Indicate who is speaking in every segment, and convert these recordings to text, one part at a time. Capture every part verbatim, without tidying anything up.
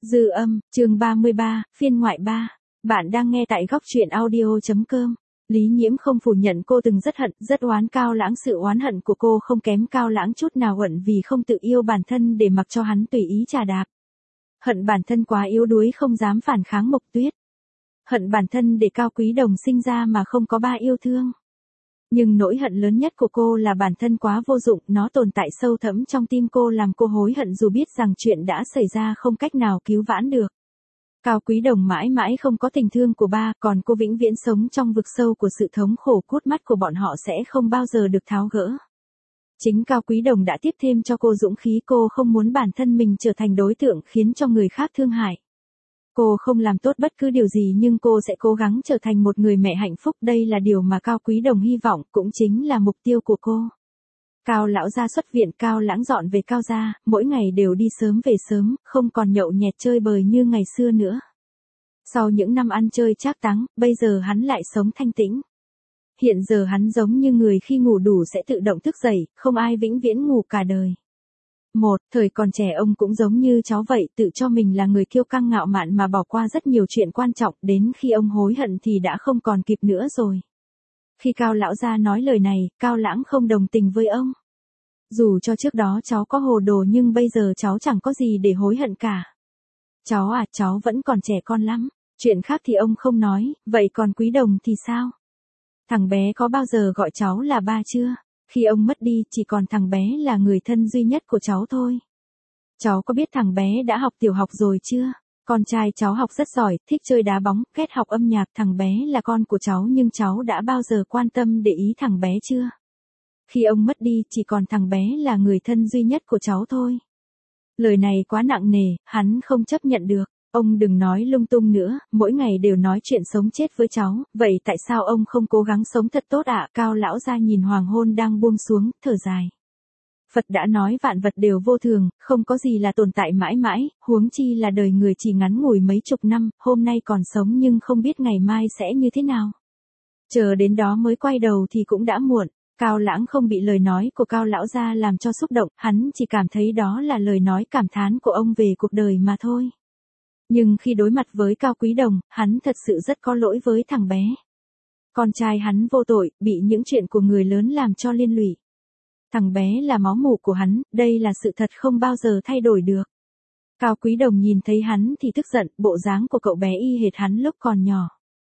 Speaker 1: Dư âm, chương ba mươi ba, phiên ngoại ba. Bạn đang nghe tại góc truyện audio.com. Lý Nhiễm không phủ nhận cô từng rất hận, rất oán Cao Lãng. Sự oán hận của cô không kém Cao Lãng chút nào, hận vì không tự yêu bản thân để mặc cho hắn tùy ý chà đạp. Hận bản thân quá yếu đuối không dám phản kháng Mộc Tuyết. Hận bản thân để Cao Quý Đồng sinh ra mà không có ba yêu thương. Nhưng nỗi hận lớn nhất của cô là bản thân quá vô dụng, nó tồn tại sâu thẳm trong tim cô làm cô hối hận dù biết rằng chuyện đã xảy ra không cách nào cứu vãn được. Cao Quý Đồng mãi mãi không có tình thương của ba, còn cô vĩnh viễn sống trong vực sâu của sự thống khổ cút mắt của bọn họ sẽ không bao giờ được tháo gỡ. Chính Cao Quý Đồng đã tiếp thêm cho cô dũng khí, cô không muốn bản thân mình trở thành đối tượng khiến cho người khác thương hại. Cô không làm tốt bất cứ điều gì nhưng cô sẽ cố gắng trở thành một người mẹ hạnh phúc, đây là điều mà Cao Quý Đồng hy vọng, cũng chính là mục tiêu của cô. Cao lão gia xuất viện, Cao Lãng dọn về Cao gia, mỗi ngày đều đi sớm về sớm, không còn nhậu nhẹt chơi bời như ngày xưa nữa. Sau những năm ăn chơi trác táng, bây giờ hắn lại sống thanh tĩnh. Hiện giờ hắn giống như người khi ngủ đủ sẽ tự động thức dậy, không ai vĩnh viễn ngủ cả đời. Một, thời còn trẻ ông cũng giống như cháu vậy, tự cho mình là người kiêu căng ngạo mạn mà bỏ qua rất nhiều chuyện quan trọng, đến khi ông hối hận thì đã không còn kịp nữa rồi. Khi Cao lão gia nói lời này, Cao Lãng không đồng tình với ông. Dù cho trước đó cháu có hồ đồ nhưng bây giờ cháu chẳng có gì để hối hận cả. Cháu à, cháu vẫn còn trẻ con lắm, chuyện khác thì ông không nói, vậy còn Quý Đồng thì sao? Thằng bé có bao giờ gọi cháu là ba chưa? Khi ông mất đi, chỉ còn thằng bé là người thân duy nhất của cháu thôi. Cháu có biết thằng bé đã học tiểu học rồi chưa? Con trai cháu học rất giỏi, thích chơi đá bóng, ghét học âm nhạc, thằng bé là con của cháu nhưng cháu đã bao giờ quan tâm để ý thằng bé chưa? Khi ông mất đi, chỉ còn thằng bé là người thân duy nhất của cháu thôi. Lời này quá nặng nề, hắn không chấp nhận được. Ông đừng nói lung tung nữa, mỗi ngày đều nói chuyện sống chết với cháu, vậy tại sao ông không cố gắng sống thật tốt ạ? À? Cao lão gia nhìn hoàng hôn đang buông xuống, thở dài. Phật đã nói vạn vật đều vô thường, không có gì là tồn tại mãi mãi, huống chi là đời người chỉ ngắn ngủi mấy chục năm, hôm nay còn sống nhưng không biết ngày mai sẽ như thế nào. Chờ đến đó mới quay đầu thì cũng đã muộn. Cao Lãng không bị lời nói của Cao lão gia làm cho xúc động, hắn chỉ cảm thấy đó là lời nói cảm thán của ông về cuộc đời mà thôi. Nhưng khi đối mặt với Cao Quý Đồng, hắn thật sự rất có lỗi với thằng bé. Con trai hắn vô tội, bị những chuyện của người lớn làm cho liên lụy. Thằng bé là máu mủ của hắn, đây là sự thật không bao giờ thay đổi được. Cao Quý Đồng nhìn thấy hắn thì tức giận, bộ dáng của cậu bé y hệt hắn lúc còn nhỏ.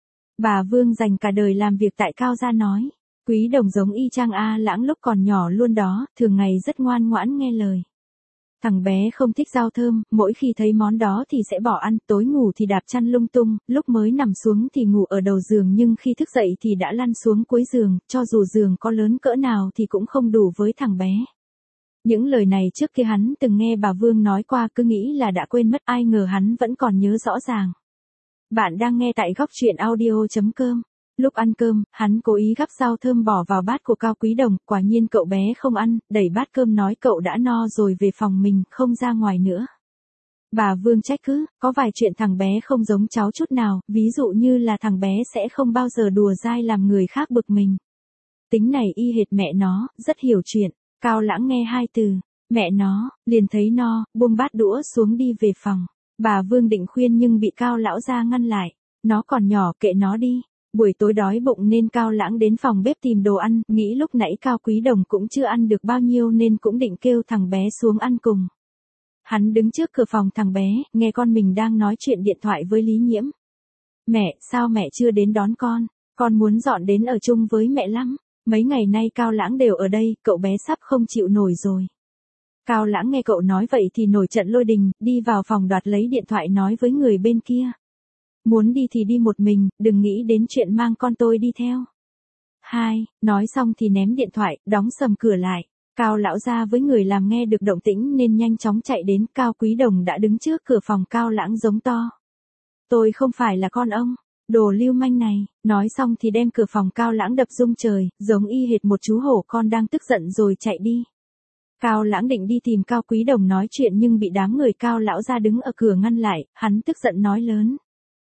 Speaker 1: Bà Vương dành cả đời làm việc tại Cao gia nói. Quý Đồng giống y chang A Lãng lúc còn nhỏ luôn đó, thường ngày rất ngoan ngoãn nghe lời. Thằng bé không thích rau thơm, mỗi khi thấy món đó thì sẽ bỏ ăn, tối ngủ thì đạp chăn lung tung, lúc mới nằm xuống thì ngủ ở đầu giường nhưng khi thức dậy thì đã lăn xuống cuối giường, cho dù giường có lớn cỡ nào thì cũng không đủ với thằng bé. Những lời này trước kia hắn từng nghe bà Vương nói qua, cứ nghĩ là đã quên mất, ai ngờ hắn vẫn còn nhớ rõ ràng. Bạn đang nghe tại góc truyện audio.com. Lúc ăn cơm, hắn cố ý gắp rau thơm bỏ vào bát của Cao Quý Đồng, quả nhiên cậu bé không ăn, đẩy bát cơm nói cậu đã no rồi về phòng mình, không ra ngoài nữa. Bà Vương trách cứ, có vài chuyện thằng bé không giống cháu chút nào, ví dụ như là thằng bé sẽ không bao giờ đùa dai làm người khác bực mình. Tính này y hệt mẹ nó, rất hiểu chuyện. Cao Lãng nghe hai từ, mẹ nó, liền thấy no, buông bát đũa xuống đi về phòng. Bà Vương định khuyên nhưng bị Cao lão gia ngăn lại, nó còn nhỏ kệ nó đi. Buổi tối đói bụng nên Cao Lãng đến phòng bếp tìm đồ ăn, nghĩ lúc nãy Cao Quý Đồng cũng chưa ăn được bao nhiêu nên cũng định kêu thằng bé xuống ăn cùng. Hắn đứng trước cửa phòng thằng bé, nghe con mình đang nói chuyện điện thoại với Lý Nhiễm. Mẹ, sao mẹ chưa đến đón con? Con muốn dọn đến ở chung với mẹ lắm. Mấy ngày nay Cao Lãng đều ở đây, cậu bé sắp không chịu nổi rồi. Cao Lãng nghe cậu nói vậy thì nổi trận lôi đình, đi vào phòng đoạt lấy điện thoại nói với người bên kia. Muốn đi thì đi một mình, đừng nghĩ đến chuyện mang con tôi đi theo. Hai, nói xong thì ném điện thoại, đóng sầm cửa lại. Cao lão gia với người làm nghe được động tĩnh nên nhanh chóng chạy đến, Cao Quý Đồng đã đứng trước cửa phòng. Cao Lãng giống to. Tôi không phải là con ông, đồ lưu manh này, nói xong thì đem cửa phòng Cao Lãng đập rung trời, giống y hệt một chú hổ con đang tức giận rồi chạy đi. Cao Lãng định đi tìm Cao Quý Đồng nói chuyện nhưng bị đám người Cao lão gia đứng ở cửa ngăn lại, hắn tức giận nói lớn.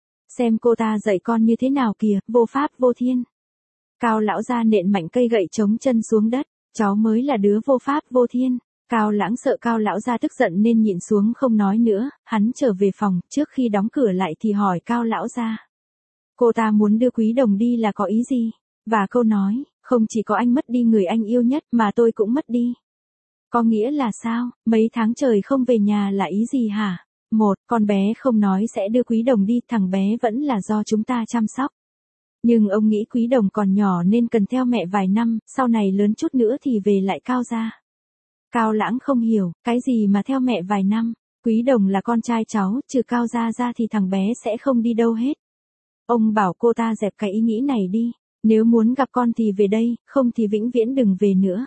Speaker 1: Xem cô ta dạy con như thế nào kìa, vô pháp vô thiên. Cao lão gia nện mạnh cây gậy chống chân xuống đất, cháu mới là đứa vô pháp vô thiên. Cao Lãng sợ Cao lão gia tức giận nên nhịn xuống không nói nữa, hắn trở về phòng, trước khi đóng cửa lại thì hỏi Cao lão gia. Cô ta muốn đưa Quý Đồng đi là có ý gì? Và câu nói, không chỉ có anh mất đi người anh yêu nhất mà tôi cũng mất đi. Có nghĩa là sao, mấy tháng trời không về nhà là ý gì hả? Một, con bé không nói sẽ đưa Quý Đồng đi, thằng bé vẫn là do chúng ta chăm sóc. Nhưng ông nghĩ Quý Đồng còn nhỏ nên cần theo mẹ vài năm, sau này lớn chút nữa thì về lại Cao gia. Cao Lãng không hiểu, cái gì mà theo mẹ vài năm, Quý Đồng là con trai cháu, trừ Cao gia ra thì thằng bé sẽ không đi đâu hết. Ông bảo cô ta dẹp cái ý nghĩ này đi, nếu muốn gặp con thì về đây, không thì vĩnh viễn đừng về nữa.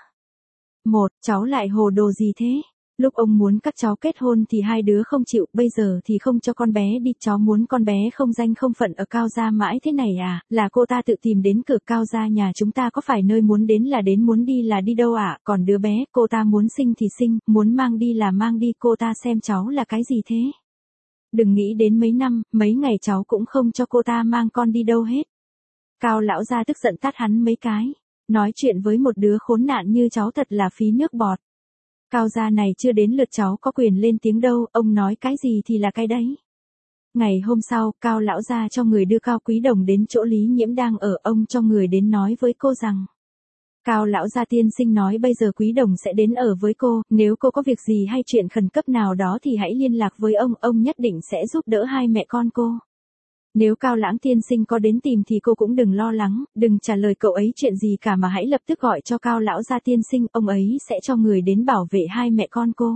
Speaker 1: Một, cháu lại hồ đồ gì thế? Lúc ông muốn các cháu kết hôn thì hai đứa không chịu, bây giờ thì không cho con bé đi, cháu muốn con bé không danh không phận ở Cao gia mãi thế này à, là cô ta tự tìm đến cửa Cao gia nhà chúng ta, có phải nơi muốn đến là đến, muốn đi là đi đâu ạ, à? Còn đứa bé, cô ta muốn sinh thì sinh, muốn mang đi là mang đi, cô ta xem cháu là cái gì thế? Đừng nghĩ đến mấy năm, mấy ngày cháu cũng không cho cô ta mang con đi đâu hết. Cao lão gia tức giận tát hắn mấy cái, nói chuyện với một đứa khốn nạn như cháu thật là phí nước bọt. Cao gia này chưa đến lượt cháu có quyền lên tiếng đâu, ông nói cái gì thì là cái đấy. Ngày hôm sau, Cao lão gia cho người đưa Cao Quý Đồng đến chỗ Lý Nhiễm đang ở, ông cho người đến nói với cô rằng. Cao lão gia tiên sinh nói bây giờ Quý Đồng sẽ đến ở với cô, nếu cô có việc gì hay chuyện khẩn cấp nào đó thì hãy liên lạc với ông, ông nhất định sẽ giúp đỡ hai mẹ con cô. Nếu Cao Lãng tiên sinh có đến tìm thì cô cũng đừng lo lắng, đừng trả lời cậu ấy chuyện gì cả mà hãy lập tức gọi cho Cao lão gia tiên sinh, ông ấy sẽ cho người đến bảo vệ hai mẹ con cô.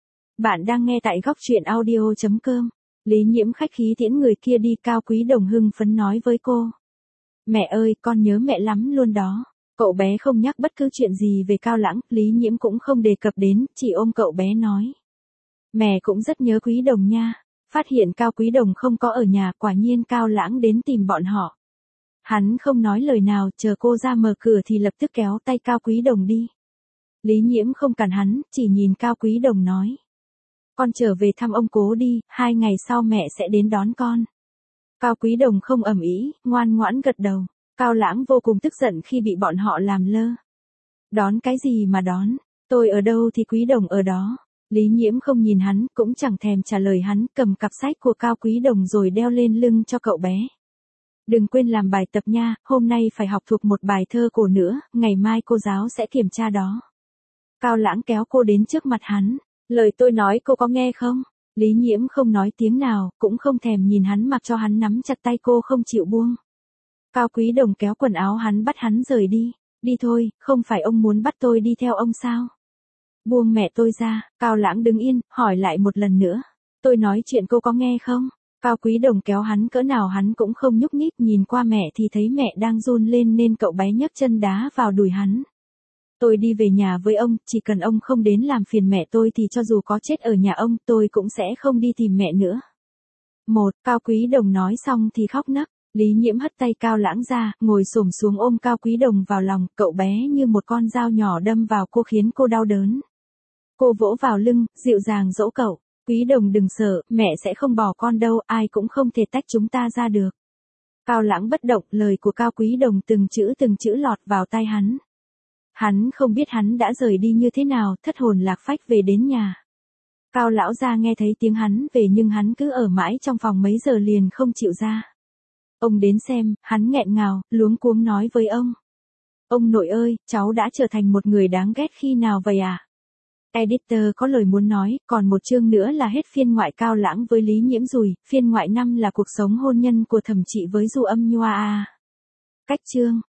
Speaker 1: Bạn đang nghe tại góc truyện audio chấm com. Lý Nhiễm khách khí tiễn người kia đi, Cao Quý Đồng hưng phấn nói với cô. Mẹ ơi, con nhớ mẹ lắm luôn đó. Cậu bé không nhắc bất cứ chuyện gì về Cao Lãng, Lý Nhiễm cũng không đề cập đến, chỉ ôm cậu bé nói. Mẹ cũng rất nhớ Quý Đồng nha. Phát hiện Cao Quý Đồng không có ở nhà, quả nhiên Cao Lãng đến tìm bọn họ. Hắn không nói lời nào, chờ cô ra mở cửa thì lập tức kéo tay Cao Quý Đồng đi. Lý Nhiễm không cản hắn, chỉ nhìn Cao Quý Đồng nói. Con trở về thăm ông cố đi, hai ngày sau mẹ sẽ đến đón con. Cao Quý Đồng không ầm ĩ, ngoan ngoãn gật đầu. Cao Lãng vô cùng tức giận khi bị bọn họ làm lơ. Đón cái gì mà đón, tôi ở đâu thì Quý Đồng ở đó. Lý Nhiễm không nhìn hắn, cũng chẳng thèm trả lời hắn, cầm cặp sách của Cao Quý Đồng rồi đeo lên lưng cho cậu bé. Đừng quên làm bài tập nha, hôm nay phải học thuộc một bài thơ cổ nữa, ngày mai cô giáo sẽ kiểm tra đó. Cao Lãng kéo cô đến trước mặt hắn, lời tôi nói cô có nghe không? Lý Nhiễm không nói tiếng nào, cũng không thèm nhìn hắn mặc cho hắn nắm chặt tay cô không chịu buông. Cao Quý Đồng kéo quần áo hắn bắt hắn rời đi, đi thôi, không phải ông muốn bắt tôi đi theo ông sao? Buông mẹ tôi ra, Cao Lãng đứng yên, hỏi lại một lần nữa. Tôi nói chuyện cô có nghe không? Cao Quý Đồng kéo hắn cỡ nào hắn cũng không nhúc nhích, nhìn qua mẹ thì thấy mẹ đang run lên nên cậu bé nhấc chân đá vào đùi hắn. Tôi đi về nhà với ông, chỉ cần ông không đến làm phiền mẹ tôi thì cho dù có chết ở nhà ông tôi cũng sẽ không đi tìm mẹ nữa. Một, Cao Quý Đồng nói xong thì khóc nấc. Lý Nhiễm hất tay Cao Lãng ra, ngồi xổm xuống ôm Cao Quý Đồng vào lòng, cậu bé như một con dao nhỏ đâm vào cô khiến cô đau đớn. Cô vỗ vào lưng, dịu dàng dỗ cậu. Quý Đồng đừng sợ, mẹ sẽ không bỏ con đâu, ai cũng không thể tách chúng ta ra được. Cao Lãng bất động, lời của Cao Quý Đồng từng chữ từng chữ lọt vào tai hắn. Hắn không biết hắn đã rời đi như thế nào, thất hồn lạc phách về đến nhà. Cao lão gia nghe thấy tiếng hắn về nhưng hắn cứ ở mãi trong phòng mấy giờ liền không chịu ra. Ông đến xem, hắn nghẹn ngào, luống cuống nói với ông. Ông nội ơi, cháu đã trở thành một người đáng ghét khi nào vậy à? Editor có lời muốn nói, còn một chương nữa là hết phiên ngoại Cao Lãng với Lý Nhiễm rồi, phiên ngoại năm là cuộc sống hôn nhân của Thẩm Trị với Du Âm Nhoa. Cách chương